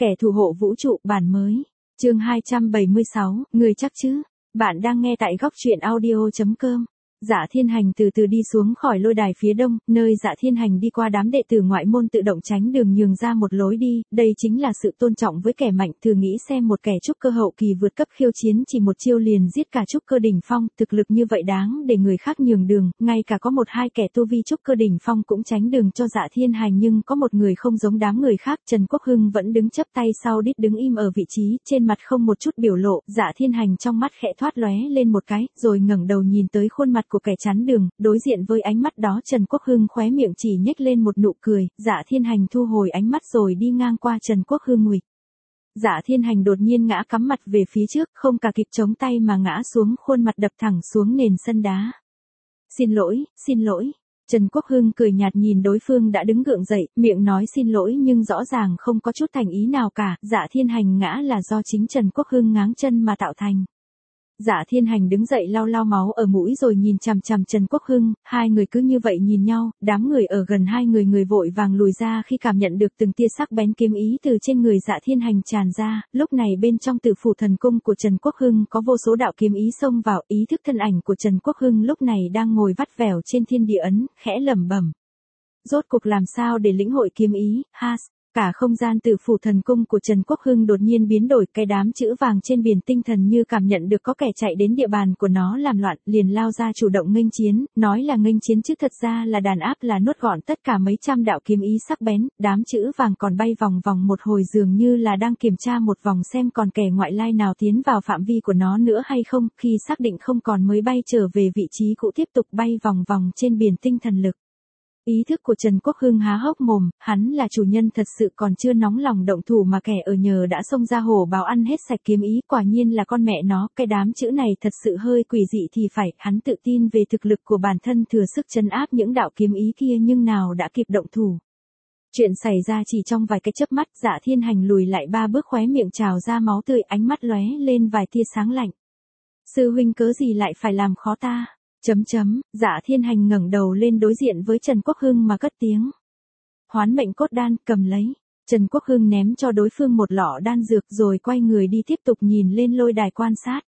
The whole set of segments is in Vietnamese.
Kẻ thủ hộ vũ trụ bản mới. Chương 276, người chắc chứ? Bạn đang nghe tại góc truyện audio.com. Dạ Thiên Hành từ từ đi xuống khỏi lôi đài phía đông, nơi Dạ Thiên Hành đi qua đám đệ tử ngoại môn tự động tránh đường nhường ra một lối đi, đây chính là sự tôn trọng với kẻ mạnh. Thử nghĩ xem, một kẻ trúc cơ hậu kỳ vượt cấp khiêu chiến chỉ một chiêu liền giết cả trúc cơ đỉnh phong, thực lực như vậy đáng để người khác nhường đường, ngay cả có một hai kẻ tu vi trúc cơ đỉnh phong cũng tránh đường cho Dạ Thiên Hành, nhưng có một người không giống đám người khác. Trần Quốc Hưng vẫn đứng chắp tay sau đít, đứng im ở vị trí, trên mặt không một chút biểu lộ. Dạ Thiên Hành trong mắt khẽ thoát lóe lên một cái, rồi ngẩng đầu nhìn tới khuôn mặt của kẻ chắn đường, đối diện với ánh mắt đó Trần Quốc Hưng khóe miệng chỉ nhếch lên một nụ cười. Dạ Thiên Hành thu hồi ánh mắt rồi đi ngang qua Trần Quốc Hưng nguỵch. Dạ Thiên Hành đột nhiên ngã cắm mặt về phía trước, không cả kịp chống tay mà ngã xuống, khuôn mặt đập thẳng xuống nền sân đá. Xin lỗi, xin lỗi. Trần Quốc Hưng cười nhạt nhìn đối phương đã đứng gượng dậy, miệng nói xin lỗi nhưng rõ ràng không có chút thành ý nào cả. Dạ Thiên Hành ngã là do chính Trần Quốc Hưng ngáng chân mà tạo thành. Dạ Thiên Hành đứng dậy lau lau máu ở mũi rồi nhìn chằm chằm Trần Quốc Hưng, hai người cứ như vậy nhìn nhau. Đám người ở gần hai người vội vàng lùi ra khi cảm nhận được từng tia sắc bén kiếm ý từ trên người Dạ Thiên Hành tràn ra. Lúc này bên trong Tử Phủ Thần Cung của Trần Quốc Hưng có vô số đạo kiếm ý xông vào. Ý thức thân ảnh của Trần Quốc Hưng lúc này đang ngồi vắt vẻo trên thiên địa ấn, khẽ lẩm bẩm: rốt cuộc làm sao để lĩnh hội kiếm ý? Cả không gian Tử Phủ Thần Cung của Trần Quốc Hưng đột nhiên biến đổi, cái đám chữ vàng trên biển tinh thần như cảm nhận được có kẻ chạy đến địa bàn của nó làm loạn, liền lao ra chủ động nghênh chiến, nói là nghênh chiến chứ thật ra là đàn áp, là nuốt gọn tất cả mấy trăm đạo kiếm ý sắc bén. Đám chữ vàng còn bay vòng vòng một hồi, dường như là đang kiểm tra một vòng xem còn kẻ ngoại lai nào tiến vào phạm vi của nó nữa hay không, khi xác định không còn mới bay trở về vị trí cũ, tiếp tục bay vòng vòng trên biển tinh thần lực. Ý thức của Trần Quốc Hưng há hốc mồm, hắn là chủ nhân thật sự còn chưa nóng lòng động thủ mà kẻ ở nhờ đã xông ra hổ báo ăn hết sạch kiếm ý, quả nhiên là con mẹ nó, cái đám chữ này thật sự hơi quỷ dị thì phải. Hắn tự tin về thực lực của bản thân, thừa sức trấn áp những đạo kiếm ý kia nhưng nào đã kịp động thủ. Chuyện xảy ra chỉ trong vài cái chớp mắt. Dạ Thiên Hành lùi lại 3 bước, khóe miệng trào ra máu tươi, ánh mắt lóe lên vài tia sáng lạnh. Sư huynh cớ gì lại phải làm khó ta? Dạ Thiên Hành ngẩng đầu lên đối diện với Trần Quốc Hưng mà cất tiếng: Hoán mệnh cốt đan, cầm lấy. Trần Quốc Hưng ném cho đối phương một lọ đan dược rồi quay người đi, tiếp tục nhìn lên lôi đài quan sát.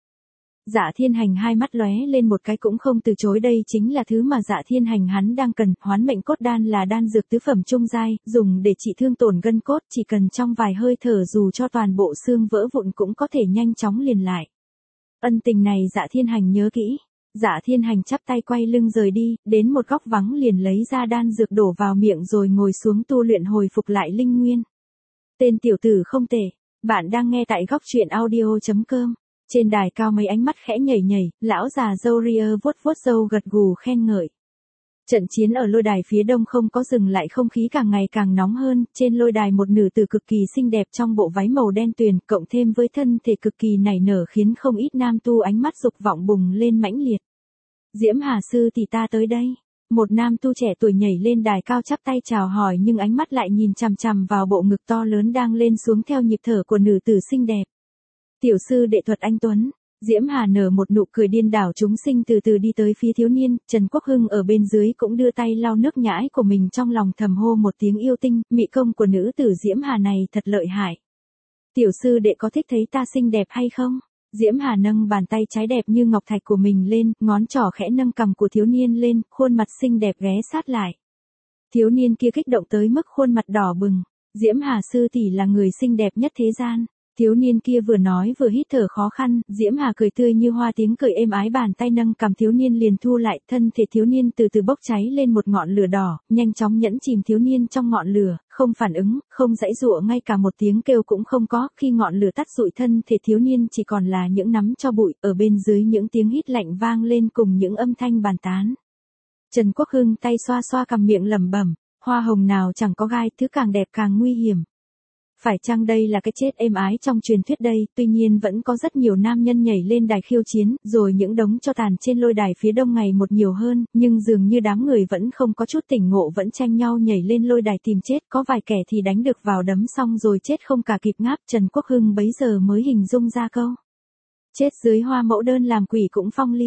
Dạ Thiên Hành hai mắt lóe lên một cái cũng không từ chối, đây chính là thứ mà Dạ Thiên Hành hắn đang cần. Hoán mệnh cốt đan là đan dược tứ phẩm trung giai, dùng để trị thương tổn gân cốt, chỉ cần trong vài hơi thở dù cho toàn bộ xương vỡ vụn cũng có thể nhanh chóng liền lại. Ân tình này Dạ Thiên Hành nhớ kỹ. Dạ Thiên Hành chắp tay quay lưng rời đi, đến một góc vắng liền lấy ra đan dược đổ vào miệng rồi ngồi xuống tu luyện hồi phục lại linh nguyên. Tên tiểu tử không tệ. Bạn đang nghe tại góc truyện audio.com. Trên đài cao mấy ánh mắt khẽ nhảy nhảy, lão già râu ria vuốt vuốt râu gật gù khen ngợi. Trận chiến ở lôi đài phía đông không có dừng lại, không khí càng ngày càng nóng hơn. Trên lôi đài một nữ tử cực kỳ xinh đẹp trong bộ váy màu đen tuyền, cộng thêm với thân thể cực kỳ nảy nở khiến không ít nam tu ánh mắt dục vọng bùng lên mãnh liệt. Diễm Hà sư tỷ ta tới đây. Một nam tu trẻ tuổi nhảy lên đài cao chắp tay chào hỏi, nhưng ánh mắt lại nhìn chằm chằm vào bộ ngực to lớn đang lên xuống theo nhịp thở của nữ tử xinh đẹp. Tiểu sư đệ thuật anh tuấn. Diễm Hà nở một nụ cười điên đảo chúng sinh, từ từ đi tới phía thiếu niên. Trần Quốc Hưng ở bên dưới cũng đưa tay lau nước nhãi của mình, trong lòng thầm hô một tiếng yêu tinh. Mỹ công của nữ tử Diễm Hà này thật lợi hại. Tiểu sư đệ có thích thấy ta xinh đẹp hay không? Diễm Hà nâng bàn tay trái đẹp như ngọc thạch của mình lên, ngón trỏ khẽ nâng cằm của thiếu niên lên, khuôn mặt xinh đẹp ghé sát lại. Thiếu niên kia kích động tới mức khuôn mặt đỏ bừng. Diễm Hà sư tỷ là người xinh đẹp nhất thế gian. Thiếu niên kia vừa nói vừa hít thở khó khăn. Diễm Hà cười tươi như hoa, tiếng cười êm ái, bàn tay nâng cằm thiếu niên liền thu lại. Thân thể thiếu niên từ từ bốc cháy lên một ngọn lửa đỏ, nhanh chóng nhẫn chìm thiếu niên trong ngọn lửa, không phản ứng, không giãy giụa, ngay cả một tiếng kêu cũng không có. Khi ngọn lửa tắt rụi, thân thể thiếu niên chỉ còn là những nắm tro bụi, ở bên dưới những tiếng hít lạnh vang lên cùng những âm thanh bàn tán. Trần Quốc Hưng tay xoa xoa cằm, miệng lẩm bẩm: hoa hồng nào chẳng có gai, thứ càng đẹp càng nguy hiểm. Phải chăng đây là cái chết êm ái trong truyền thuyết đây? Tuy nhiên vẫn có rất nhiều nam nhân nhảy lên đài khiêu chiến, rồi những đống tro tàn trên lôi đài phía đông ngày một nhiều hơn, nhưng dường như đám người vẫn không có chút tỉnh ngộ, vẫn tranh nhau nhảy lên lôi đài tìm chết. Có vài kẻ thì đánh được vào đấm xong rồi chết không cả kịp ngáp. Trần Quốc Hưng bấy giờ mới hình dung ra câu: chết dưới hoa mẫu đơn làm quỷ cũng phong lưu.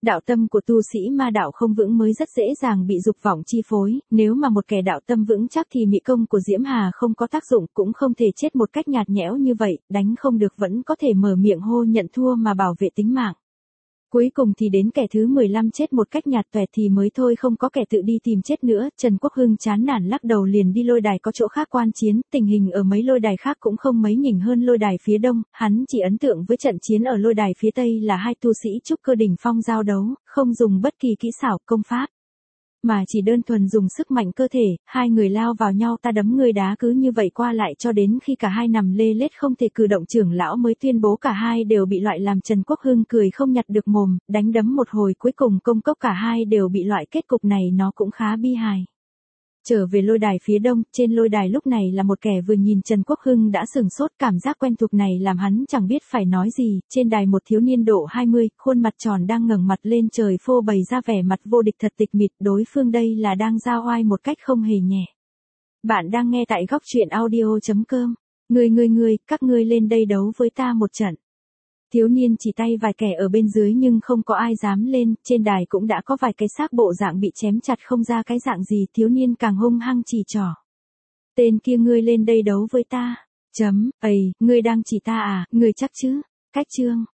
Đạo tâm của tu sĩ ma đạo không vững mới rất dễ dàng bị dục vọng chi phối, nếu mà một kẻ đạo tâm vững chắc thì mị công của Diễm Hà không có tác dụng, cũng không thể chết một cách nhạt nhẽo như vậy, đánh không được vẫn có thể mở miệng hô nhận thua mà bảo vệ tính mạng. Cuối cùng thì đến kẻ thứ 15 chết một cách nhạt tuẹt thì mới thôi, không có kẻ tự đi tìm chết nữa. Trần Quốc Hưng chán nản lắc đầu liền đi lôi đài có chỗ khác quan chiến, tình hình ở mấy lôi đài khác cũng không mấy nhỉnh hơn lôi đài phía đông, hắn chỉ ấn tượng với trận chiến ở lôi đài phía tây là hai tu sĩ trúc cơ đỉnh phong giao đấu, không dùng bất kỳ kỹ xảo, công pháp, mà chỉ đơn thuần dùng sức mạnh cơ thể, hai người lao vào nhau ta đấm ngươi đá cứ như vậy qua lại cho đến khi cả hai nằm lê lết không thể cử động, trưởng lão mới tuyên bố cả hai đều bị loại, làm Trần Quốc Hưng cười không nhặt được mồm, đánh đấm một hồi cuối cùng công cốc cả hai đều bị loại, kết cục này nó cũng khá bi hài. Trở về lôi đài phía đông, trên lôi đài lúc này là một kẻ vừa nhìn Trần Quốc Hưng đã sửng sốt, cảm giác quen thuộc này làm hắn chẳng biết phải nói gì. Trên đài một thiếu niên độ 20, khuôn mặt tròn đang ngẩng mặt lên trời phô bày ra vẻ mặt vô địch thật tịch mịch, đối phương đây là đang ra oai một cách không hề nhẹ. Bạn đang nghe tại góc truyện audio.com. Các ngươi lên đây đấu với ta một trận. Thiếu niên chỉ tay vài kẻ ở bên dưới nhưng không có ai dám lên, trên đài cũng đã có vài cái xác bộ dạng bị chém chặt không ra cái dạng gì, thiếu niên càng hung hăng chỉ trỏ. Tên kia ngươi lên đây đấu với ta. Ây, ngươi đang chỉ ta à, ngươi chắc chứ? Cách chương.